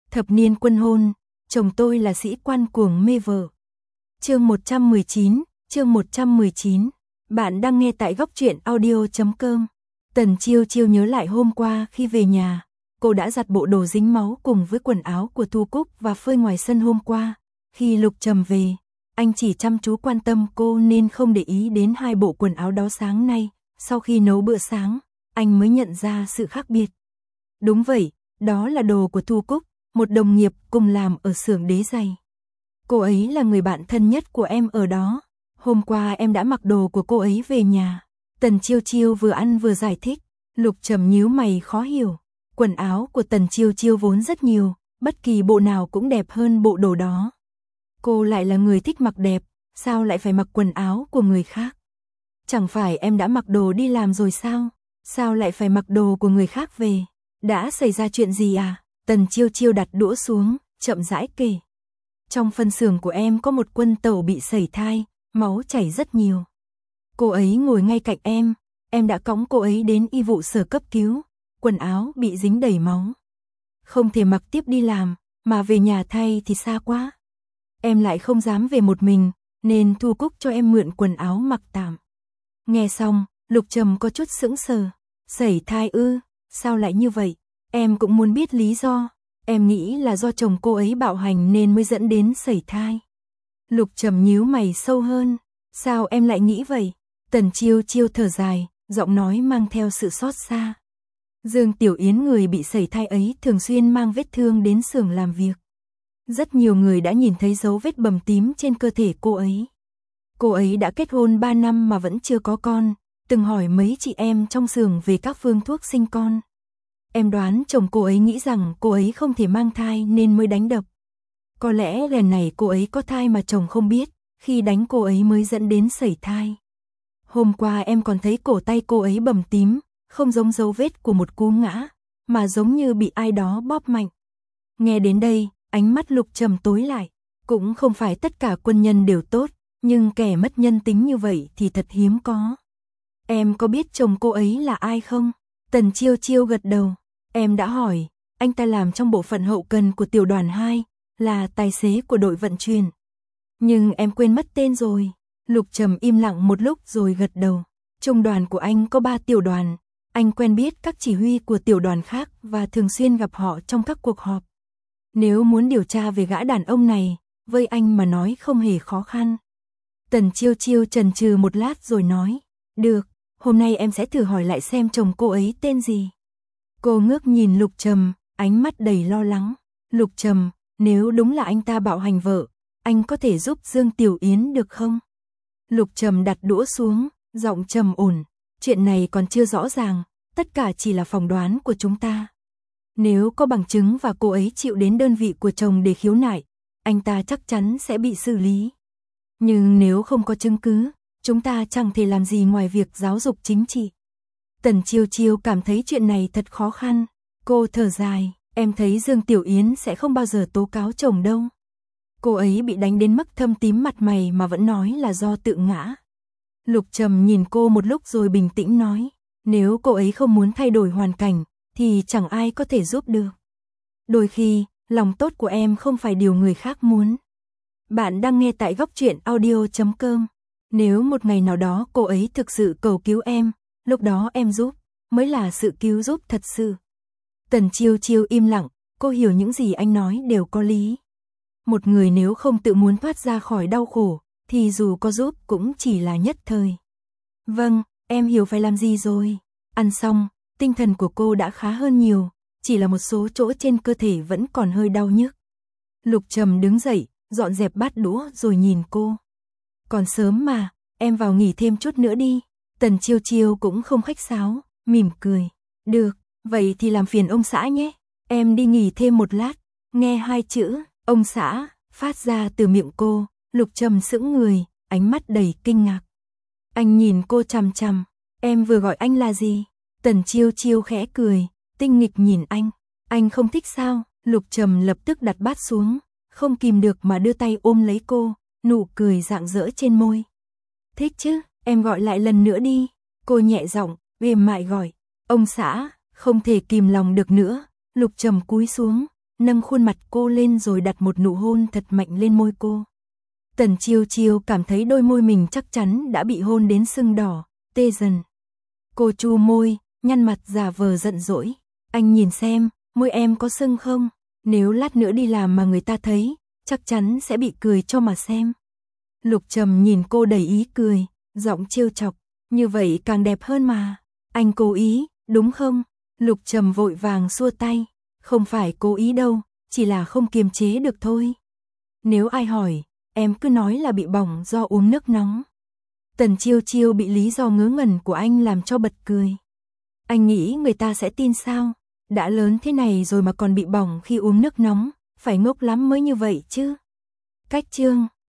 Thập niên quân hôn, chồng tôi là sĩ quan cuồng mê vợ. Chương 119. Bạn đang nghe tại góc truyện audio.com. Tần Chiêu Chiêu nhớ lại hôm qua khi về nhà, cô đã giặt bộ đồ dính máu cùng với quần áo của Thu Cúc và phơi ngoài sân hôm qua. Khi Lục Trầm về, anh chỉ chăm chú quan tâm cô nên không để ý đến hai bộ quần áo đó sáng nay. Sau khi nấu bữa sáng, anh mới nhận ra sự khác biệt. Đúng vậy, đó là đồ của Thu Cúc, một đồng nghiệp cùng làm ở xưởng đế giày. Cô ấy là người bạn thân nhất của em ở đó. Hôm qua em đã mặc đồ của cô ấy về nhà. Tần Chiêu Chiêu vừa ăn vừa giải thích. Lục Trầm nhíu mày khó hiểu. Quần áo của Tần Chiêu Chiêu vốn rất nhiều, bất kỳ bộ nào cũng đẹp hơn bộ đồ đó. Cô lại là người thích mặc đẹp, sao lại phải mặc quần áo của người khác? Chẳng phải em đã mặc đồ đi làm rồi sao? Sao lại phải mặc đồ của người khác về? Đã xảy ra chuyện gì à? Tần Chiêu Chiêu đặt đũa xuống, chậm rãi kể. Trong phân xưởng của em có một quân tẩu bị sẩy thai, máu chảy rất nhiều. Cô ấy ngồi ngay cạnh em đã cõng cô ấy đến y vụ sở cấp cứu, quần áo bị dính đầy máu. Không thể mặc tiếp đi làm, mà về nhà thay thì xa quá. Em lại không dám về một mình, nên Thu Cúc cho em mượn quần áo mặc tạm. Nghe xong, Lục Trầm có chút sững sờ. Sẩy thai ư, sao lại như vậy? Em cũng muốn biết lý do. Em nghĩ là do chồng cô ấy bạo hành nên mới dẫn đến sẩy thai. Lục Trầm nhíu mày sâu hơn. Sao em lại nghĩ vậy? Tần Chiêu Chiêu thở dài, giọng nói mang theo sự xót xa. Dương Tiểu Yến người bị sẩy thai ấy thường xuyên mang vết thương đến xưởng làm việc. Rất nhiều người đã nhìn thấy dấu vết bầm tím trên cơ thể cô ấy. Cô ấy đã kết hôn 3 năm mà vẫn chưa có con, từng hỏi mấy chị em trong xưởng về các phương thuốc sinh con. Em đoán chồng cô ấy nghĩ rằng cô ấy không thể mang thai nên mới đánh đập. Có lẽ lần này cô ấy có thai mà chồng không biết, khi đánh cô ấy mới dẫn đến sẩy thai. Hôm qua em còn thấy cổ tay cô ấy bầm tím, không giống dấu vết của một cú ngã, mà giống như bị ai đó bóp mạnh. Nghe đến đây, ánh mắt Lục Trầm tối lại. Cũng không phải tất cả quân nhân đều tốt, nhưng kẻ mất nhân tính như vậy thì thật hiếm có. Em có biết chồng cô ấy là ai không? Tần Chiêu Chiêu gật đầu. Em đã hỏi, anh ta làm trong bộ phận hậu cần của tiểu đoàn 2, là tài xế của đội vận chuyển. Nhưng em quên mất tên rồi. Lục Trầm im lặng một lúc rồi gật đầu. Trung đoàn của anh có 3 tiểu đoàn. Anh quen biết các chỉ huy của tiểu đoàn khác và thường xuyên gặp họ trong các cuộc họp. Nếu muốn điều tra về gã đàn ông này, với anh mà nói không hề khó khăn. Tần Chiêu Chiêu chần chừ một lát rồi nói. Được, hôm nay em sẽ thử hỏi lại xem chồng cô ấy tên gì. Cô ngước nhìn Lục Trầm, ánh mắt đầy lo lắng. Lục Trầm, nếu đúng là anh ta bạo hành vợ, anh có thể giúp Dương Tiểu Yến được không? Lục Trầm đặt đũa xuống, giọng trầm ổn. Chuyện này còn chưa rõ ràng, tất cả chỉ là phỏng đoán của chúng ta. Nếu có bằng chứng và cô ấy chịu đến đơn vị của chồng để khiếu nại, anh ta chắc chắn sẽ bị xử lý. Nhưng nếu không có chứng cứ, chúng ta chẳng thể làm gì ngoài việc giáo dục chính trị. Tần Chiêu Chiêu cảm thấy chuyện này thật khó khăn. Cô thở dài, em thấy Dương Tiểu Yến sẽ không bao giờ tố cáo chồng đâu. Cô ấy bị đánh đến mức thâm tím mặt mày mà vẫn nói là do tự ngã. Lục Trầm nhìn cô một lúc rồi bình tĩnh nói, nếu cô ấy không muốn thay đổi hoàn cảnh, thì chẳng ai có thể giúp được. Đôi khi, lòng tốt của em không phải điều người khác muốn. Bạn đang nghe tại góc truyện audio.com. Nếu một ngày nào đó cô ấy thực sự cầu cứu em, lúc đó em giúp, mới là sự cứu giúp thật sự. Tần Chiêu Chiêu im lặng, cô hiểu những gì anh nói đều có lý. Một người nếu không tự muốn thoát ra khỏi đau khổ, thì dù có giúp cũng chỉ là nhất thời. Vâng, em hiểu phải làm gì rồi. Ăn xong, tinh thần của cô đã khá hơn nhiều, chỉ là một số chỗ trên cơ thể vẫn còn hơi đau nhức. Lục Trầm đứng dậy, dọn dẹp bát đũa rồi nhìn cô. Còn sớm mà, em vào nghỉ thêm chút nữa đi. Tần Chiêu Chiêu cũng không khách sáo, mỉm cười. Được, vậy thì làm phiền ông xã nhé. Em đi nghỉ thêm một lát. Nghe hai chữ, ông xã, phát ra từ miệng cô, Lục Trầm sững người, ánh mắt đầy kinh ngạc. Anh nhìn cô chằm chằm. Em vừa gọi anh là gì? Tần Chiêu Chiêu khẽ cười, tinh nghịch nhìn anh. Anh không thích sao? Lục Trầm lập tức đặt bát xuống, không kìm được mà đưa tay ôm lấy cô, nụ cười rạng rỡ trên môi. Thích chứ, em gọi lại lần nữa đi. Cô nhẹ giọng, mềm mại gọi. Ông xã, không thể kìm lòng được nữa. Lục Trầm cúi xuống, nâng khuôn mặt cô lên rồi đặt một nụ hôn thật mạnh lên môi cô. Tần Chiêu Chiêu cảm thấy đôi môi mình chắc chắn đã bị hôn đến sưng đỏ, tê dần. Cô chu môi, nhăn mặt giả vờ giận dỗi. Anh nhìn xem, môi em có sưng không? Nếu lát nữa đi làm mà người ta thấy, chắc chắn sẽ bị cười cho mà xem. Lục Trầm nhìn cô đầy ý cười, giọng trêu chọc, như vậy càng đẹp hơn mà. Anh cố ý, đúng không? Lục Trầm vội vàng xua tay, không phải cố ý đâu, chỉ là không kiềm chế được thôi. Nếu ai hỏi, em cứ nói là bị bỏng do uống nước nóng. Tần Chiêu Chiêu bị lý do ngớ ngẩn của anh làm cho bật cười. Anh nghĩ người ta sẽ tin sao? Đã lớn thế này rồi mà còn bị bỏng khi uống nước nóng, phải ngốc lắm mới như vậy chứ. Cách chương